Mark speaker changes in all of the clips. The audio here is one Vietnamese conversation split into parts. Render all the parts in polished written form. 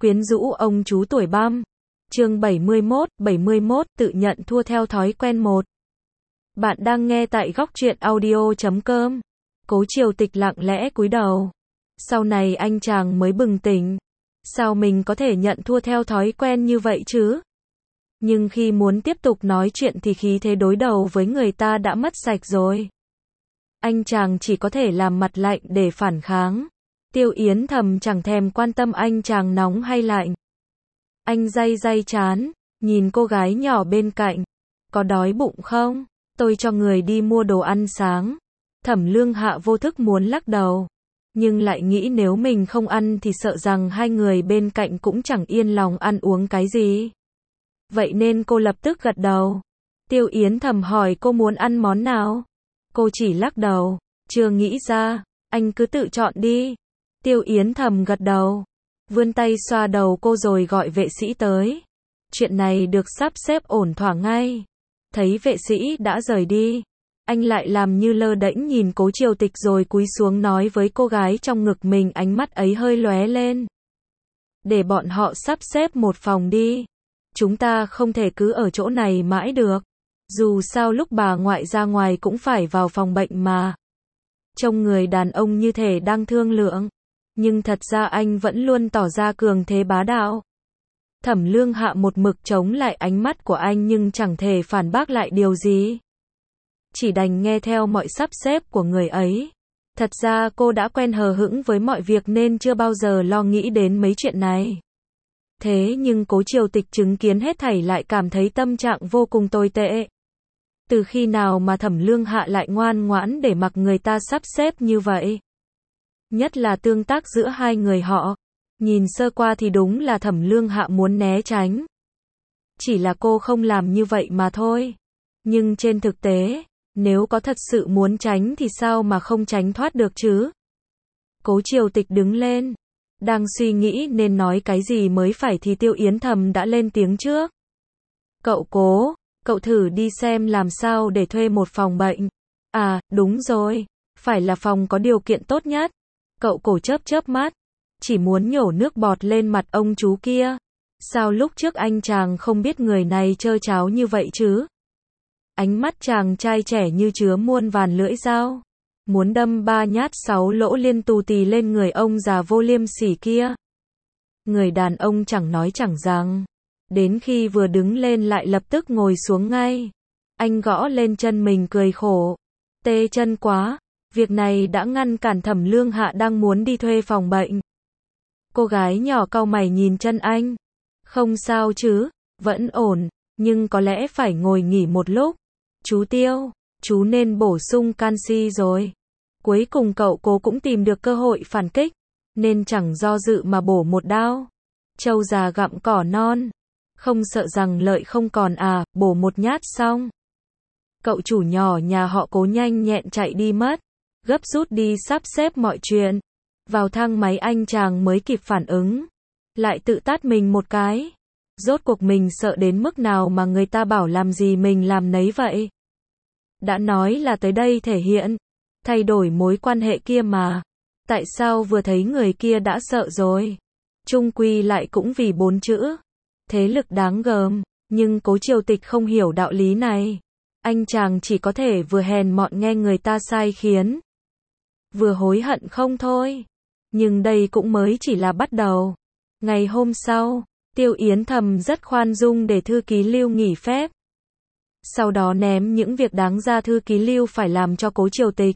Speaker 1: Quyến rũ ông chú tuổi băm. Chương 71, tự nhận thua theo thói quen 1. Bạn đang nghe tại góc truyện audio.com. Cố Triều Tịch lặng lẽ cúi đầu. Sau này anh chàng mới bừng tỉnh. Sao mình có thể nhận thua theo thói quen như vậy chứ? Nhưng khi muốn tiếp tục nói chuyện thì khí thế đối đầu với người ta đã mất sạch rồi. Anh chàng chỉ có thể làm mặt lạnh để phản kháng. Tiêu Yến Thầm chẳng thèm quan tâm anh chàng nóng hay lạnh. Anh day chán, nhìn cô gái nhỏ bên cạnh. Có đói bụng không? Tôi cho người đi mua đồ ăn sáng. Thẩm Lương Hạ vô thức muốn lắc đầu. Nhưng lại nghĩ nếu mình không ăn thì sợ rằng hai người bên cạnh cũng chẳng yên lòng ăn uống cái gì. Vậy nên cô lập tức gật đầu. Tiêu Yến Thầm hỏi cô muốn ăn món nào? Cô chỉ lắc đầu. Chưa nghĩ ra, anh cứ tự chọn đi. Tiêu Yến Thầm gật đầu. Vươn tay xoa đầu cô rồi gọi vệ sĩ tới. Chuyện này được sắp xếp ổn thỏa ngay. Thấy vệ sĩ đã rời đi, anh lại làm như lơ đễnh nhìn Cố Triều Tịch rồi cúi xuống nói với cô gái trong ngực mình, ánh mắt ấy hơi lóe lên. Để bọn họ sắp xếp một phòng đi. Chúng ta không thể cứ ở chỗ này mãi được. Dù sao lúc bà ngoại ra ngoài cũng phải vào phòng bệnh mà. Trông người đàn ông như thể đang thương lượng. Nhưng thật ra anh vẫn luôn tỏ ra cường thế bá đạo. Thẩm Lương Hạ một mực chống lại ánh mắt của anh nhưng chẳng thể phản bác lại điều gì. Chỉ đành nghe theo mọi sắp xếp của người ấy. Thật ra cô đã quen hờ hững với mọi việc nên chưa bao giờ lo nghĩ đến mấy chuyện này. Thế nhưng Cố Triều Tịch chứng kiến hết thảy lại cảm thấy tâm trạng vô cùng tồi tệ. Từ khi nào mà Thẩm Lương Hạ lại ngoan ngoãn để mặc người ta sắp xếp như vậy? Nhất là tương tác giữa hai người họ. Nhìn sơ qua thì đúng là Thẩm Lương Hạ muốn né tránh. Chỉ là cô không làm như vậy mà thôi. Nhưng trên thực tế, nếu có thật sự muốn tránh thì sao mà không tránh thoát được chứ? Cố Triều Tịch đứng lên. Đang suy nghĩ nên nói cái gì mới phải thì Tiêu Yến Thầm đã lên tiếng trước. Cậu Cố, cậu thử đi xem làm sao để thuê một phòng bệnh. À, đúng rồi. Phải là phòng có điều kiện tốt nhất. Cậu Cố chớp mắt. Chỉ muốn nhổ nước bọt lên mặt ông chú kia. Sao lúc trước anh chàng không biết người này trơ tráo như vậy chứ? Ánh mắt chàng trai trẻ như chứa muôn vàn lưỡi dao. Muốn đâm 3 nhát 6 lỗ liên tù tì lên người ông già vô liêm sỉ kia. Người đàn ông chẳng nói chẳng rằng. Đến khi vừa đứng lên lại lập tức ngồi xuống ngay. Anh gõ lên chân mình cười khổ. Tê chân quá. Việc này đã ngăn cản Thẩm Lương Hạ đang muốn đi thuê phòng bệnh. Cô gái nhỏ cau mày nhìn chân anh. Không sao chứ, vẫn ổn, nhưng có lẽ phải ngồi nghỉ một lúc. Chú Tiêu, chú nên bổ sung canxi rồi. Cuối cùng cậu Cố cũng tìm được cơ hội phản kích, nên chẳng do dự mà bổ một đao. Trâu già gặm cỏ non. Không sợ rằng lợi không còn à, bổ một nhát xong. Cậu chủ nhỏ nhà họ Cố nhanh nhẹn chạy đi mất. Gấp rút đi sắp xếp mọi chuyện. Vào thang máy anh chàng mới kịp phản ứng. Lại tự tát mình một cái. Rốt cuộc mình sợ đến mức nào mà người ta bảo làm gì mình làm nấy vậy. Đã nói là tới đây thể hiện. Thay đổi mối quan hệ kia mà. Tại sao vừa thấy người kia đã sợ rồi. Chung quy lại cũng vì 4 chữ. Thế lực đáng gờm. Nhưng Cố Triều Tịch không hiểu đạo lý này. Anh chàng chỉ có thể vừa hèn mọn nghe người ta sai khiến. Vừa hối hận không thôi. Nhưng đây cũng mới chỉ là bắt đầu. Ngày hôm sau, Tiêu Yến Thầm rất khoan dung để thư ký Lưu nghỉ phép. Sau đó ném những việc đáng ra thư ký Lưu phải làm cho Cố Triều Tịch.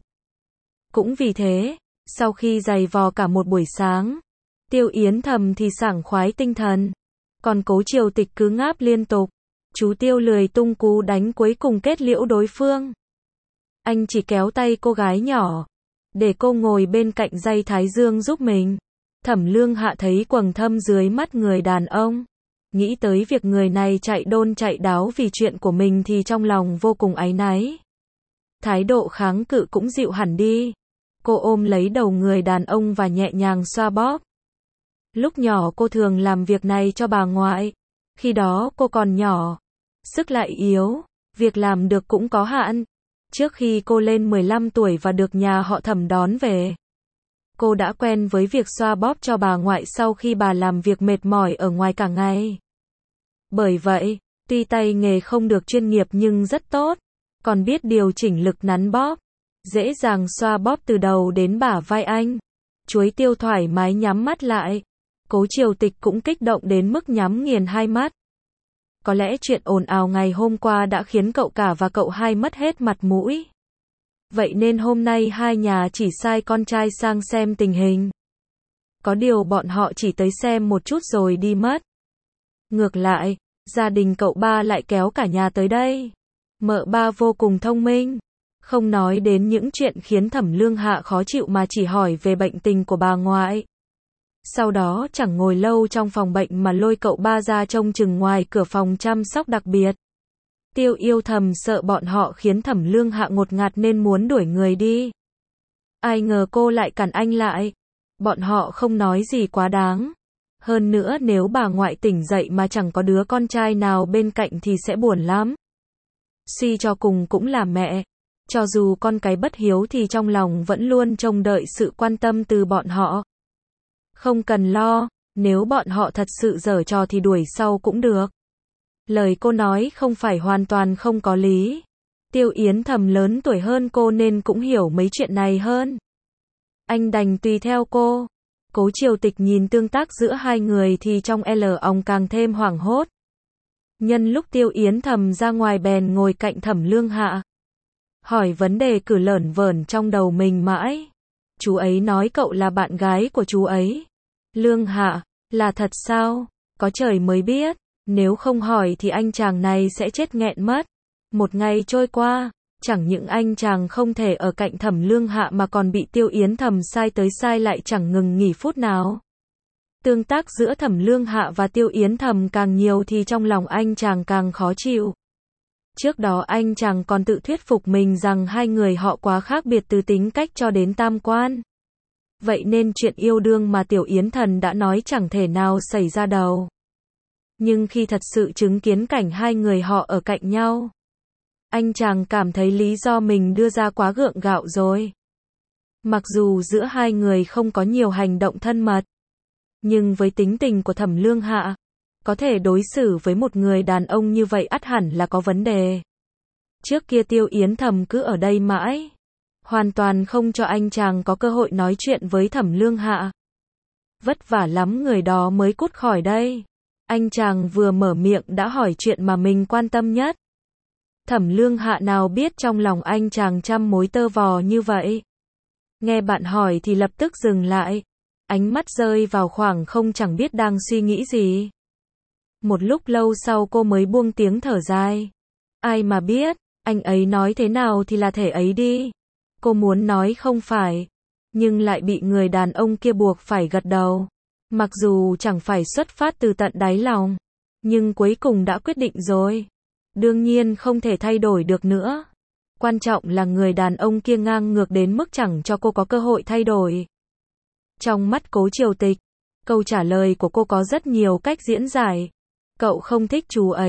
Speaker 1: Cũng vì thế, sau khi giày vò cả một buổi sáng, Tiêu Yến Thầm thì sảng khoái tinh thần. Còn Cố Triều Tịch cứ ngáp liên tục. Chú Tiêu lười tung cú đánh cuối cùng kết liễu đối phương. Anh chỉ kéo tay cô gái nhỏ. Để cô ngồi bên cạnh dây thái dương giúp mình. Thẩm Lương Hạ thấy quầng thâm dưới mắt người đàn ông. Nghĩ tới việc người này chạy đôn chạy đáo vì chuyện của mình thì trong lòng vô cùng áy náy. Thái độ kháng cự cũng dịu hẳn đi. Cô ôm lấy đầu người đàn ông và nhẹ nhàng xoa bóp. Lúc nhỏ cô thường làm việc này cho bà ngoại. Khi đó cô còn nhỏ. Sức lại yếu. Việc làm được cũng có hạn. Trước khi cô lên 15 tuổi và được nhà họ Thẩm đón về. Cô đã quen với việc xoa bóp cho bà ngoại sau khi bà làm việc mệt mỏi ở ngoài cả ngày. Bởi vậy, tuy tay nghề không được chuyên nghiệp nhưng rất tốt, còn biết điều chỉnh lực nắn bóp, dễ dàng xoa bóp từ đầu đến bả vai anh. Chuối Tiêu thoải mái nhắm mắt lại. Cố Triều Tịch cũng kích động đến mức nhắm nghiền hai mắt. Có lẽ chuyện ồn ào ngày hôm qua đã khiến cậu cả và cậu hai mất hết mặt mũi. Vậy nên hôm nay hai nhà chỉ sai con trai sang xem tình hình. Có điều bọn họ chỉ tới xem một chút rồi đi mất. Ngược lại, gia đình cậu ba lại kéo cả nhà tới đây. Mợ ba vô cùng thông minh. Không nói đến những chuyện khiến Thẩm Lương Hạ khó chịu mà chỉ hỏi về bệnh tình của bà ngoại. Sau đó chẳng ngồi lâu trong phòng bệnh mà lôi cậu ba ra trông chừng ngoài cửa phòng chăm sóc đặc biệt. Tiêu Yêu thầm sợ bọn họ khiến Thẩm Lương Hạ ngột ngạt nên muốn đuổi người đi. Ai ngờ cô lại cản anh lại. Bọn họ không nói gì quá đáng. Hơn nữa nếu bà ngoại tỉnh dậy mà chẳng có đứa con trai nào bên cạnh thì sẽ buồn lắm. Suy cho cùng cũng là mẹ. Cho dù con cái bất hiếu thì trong lòng vẫn luôn trông đợi sự quan tâm từ bọn họ. Không cần lo, nếu bọn họ thật sự giở trò thì đuổi sau cũng được. Lời cô nói không phải hoàn toàn không có lý. Tiêu Yến Thầm lớn tuổi hơn cô nên cũng hiểu mấy chuyện này hơn. Anh đành tùy theo cô. Cố Triều Tịch nhìn tương tác giữa hai người thì trong ong càng thêm hoảng hốt. Nhân lúc Tiêu Yến Thầm ra ngoài bèn ngồi cạnh Thẩm Lương Hạ. Hỏi vấn đề cứ lởn vởn trong đầu mình mãi. Chú ấy nói cậu là bạn gái của chú ấy. Lương Hạ, là thật sao? Có trời mới biết. Nếu không hỏi thì anh chàng này sẽ chết nghẹn mất. Một ngày trôi qua, chẳng những anh chàng không thể ở cạnh Thẩm Lương Hạ mà còn bị Tiêu Yến Thầm sai tới sai lại chẳng ngừng nghỉ phút nào. Tương tác giữa Thẩm Lương Hạ và Tiêu Yến Thầm càng nhiều thì trong lòng anh chàng càng khó chịu. Trước đó anh chàng còn tự thuyết phục mình rằng hai người họ quá khác biệt từ tính cách cho đến tam quan. Vậy nên chuyện yêu đương mà Tiểu Yến Thần đã nói chẳng thể nào xảy ra đâu. Nhưng khi thật sự chứng kiến cảnh hai người họ ở cạnh nhau, anh chàng cảm thấy lý do mình đưa ra quá gượng gạo rồi. Mặc dù giữa hai người không có nhiều hành động thân mật, nhưng với tính tình của Thẩm Lương Hạ, có thể đối xử với một người đàn ông như vậy ắt hẳn là có vấn đề. Trước kia Tiêu Yến Thầm cứ ở đây mãi, hoàn toàn không cho anh chàng có cơ hội nói chuyện với Thẩm Lương Hạ. Vất vả lắm người đó mới cút khỏi đây. Anh chàng vừa mở miệng đã hỏi chuyện mà mình quan tâm nhất. Thẩm Lương Hạ nào biết trong lòng anh chàng trăm mối tơ vò như vậy. Nghe bạn hỏi thì lập tức dừng lại. Ánh mắt rơi vào khoảng không chẳng biết đang suy nghĩ gì. Một lúc lâu sau cô mới buông tiếng thở dài. Ai mà biết, anh ấy nói thế nào thì là thể ấy đi. Cô muốn nói không phải, nhưng lại bị người đàn ông kia buộc phải gật đầu. Mặc dù chẳng phải xuất phát từ tận đáy lòng, nhưng cuối cùng đã quyết định rồi. Đương nhiên không thể thay đổi được nữa. Quan trọng là người đàn ông kia ngang ngược đến mức chẳng cho cô có cơ hội thay đổi. Trong mắt Cố Triều Tịch, câu trả lời của cô có rất nhiều cách diễn giải. Cậu không thích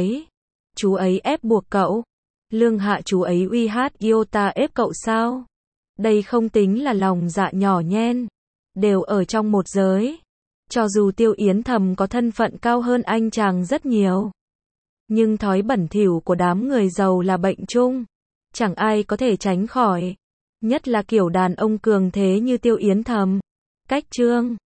Speaker 1: chú ấy ép buộc cậu. Lương Hạ chú ấy uy hát Iota ép cậu sao? Đây không tính là lòng dạ nhỏ nhen, đều ở trong một giới. Cho dù Tiêu Yến Thầm có thân phận cao hơn anh chàng rất nhiều, nhưng thói bẩn thỉu của đám người giàu là bệnh chung, chẳng ai có thể tránh khỏi. Nhất là kiểu đàn ông cường thế như Tiêu Yến Thầm. Cách chương